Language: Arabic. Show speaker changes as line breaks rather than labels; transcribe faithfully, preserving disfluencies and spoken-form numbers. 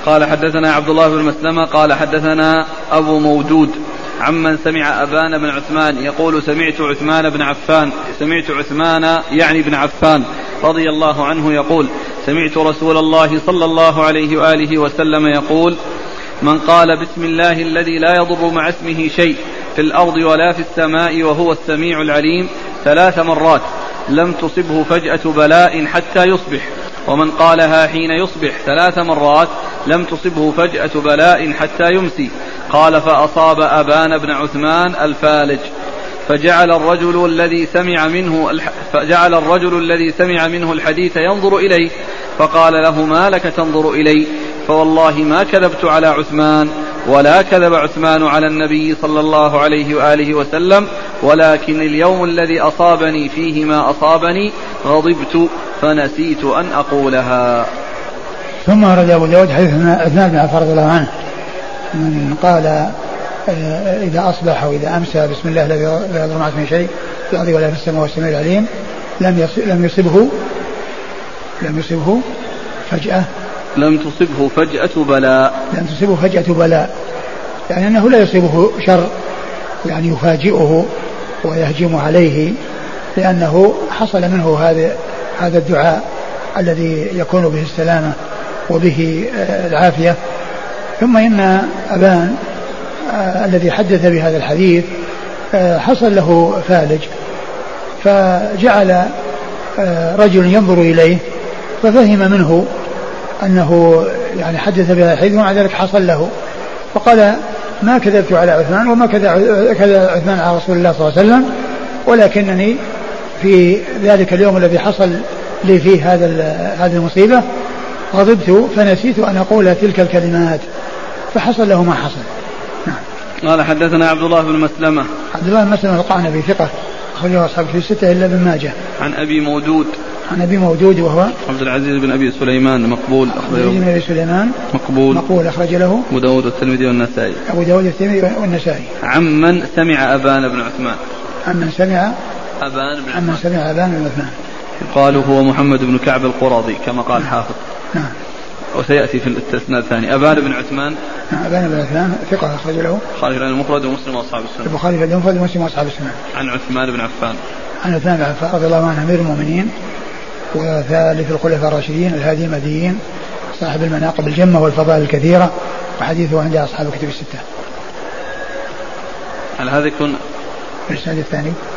قال حدثنا عبد الله بن مسلمة قال حدثنا أبو مودود عمن سمع أبان بن عثمان يقول سمعت عثمان بن عفان سمعت عثمان يعني بن عفان رضي الله عنه يقول سمعت رسول الله صلى الله عليه وآله وسلم يقول من قال بسم الله الذي لا يضر مع اسمه شيء في الأرض ولا في السماء وهو السميع العليم ثلاث مرات لم تصبه فجأة بلاء حتى يصبح، ومن قالها حين يصبح ثلاث مرات لم تصبه فجأة بلاء حتى يمسي. قال فأصاب أبان بن عثمان الفالج، فجعل الرجل الذي سمع منه فجعل الرجل الذي سمع منه الحديث ينظر إليه فقال له ما لك تنظر إلي؟ فوالله ما كذبت على عثمان ولا كذب عثمان على النبي صلى الله عليه وآله وسلم، ولكن اليوم الذي أصابني فيه ما أصابني غضبت فنسيت أن أقولها.
ثم ورد أبو داود حديث عثمان بن عفان رضي الله عنه من قال إذا أصبح وإذا أمسى بسم الله الذي لا يضر مع اسمه شيء في الأرض ولا في السماء والسميع العليم لم لم يصبه لم يصبه فجأة
لم تصبه فجأة بلاء
لم تصبه فجأة بلاء يعني أنه لا يصيبه شر يعني يفاجئه ويهجم عليه، لأنه حصل منه هذا هذا الدعاء الذي يكون به السلامة وبه العافية. ثم إن أبان آه الذي حدث بهذا الحديث آه حصل له فالج، فجعل آه رجل ينظر إليه ففهم منه أنه يعني حدث بهذا الحديث ومع ذلك حصل له، فقال ما كذبت على عثمان وما كذب عثمان على رسول الله صلى الله عليه وسلم، ولكنني في ذلك اليوم الذي حصل لي فيه هذا هذه المصيبة غضبت فنسيت أن أقول تلك الكلمات فحصل له ما حصل.
نعم. قال حدثنا عبد الله بن مسلمة
عبد الله بن مسلمة القعنبي ثقة أخرجه أصحاب في الستة إلا ابن ماجه.
عن أبي مودود
عن أبي مودود وهو
عبد العزيز بن أبي سليمان مقبول
أخرج له. بن أبي سليمان
مقبول
مقبول أخرج له
أبو داود والترمذي والنسائي.
أبو داود والترمذي والنسائي.
عمن سمع أبان بن عثمان
عمن سمع
أبان بن
عمن سمع أبان بن عثمان
قالوا هو محمد بن كعب القرظي كما قال حافظ.
نعم.
وسيأتي في الاستثناء الثاني. أبان بن عثمان
نعم أبان بن عثمان ثقة أخرج له
البخاري في المفرد ومسلم وأصحاب السنة.
البخاري في المفرد ومسلم وأصحاب السنة.
عن عثمان بن عفان
عن عثمان بن عفان رضي الله عنه أمير المؤمنين وثالث الخلفاء الراشدين الهادي المهديين صاحب المناقب الجمة والفضائل الكثيرة وحديثه عند أصحاب الكتب الستة.
هل هذا يكون
الإسناد الثاني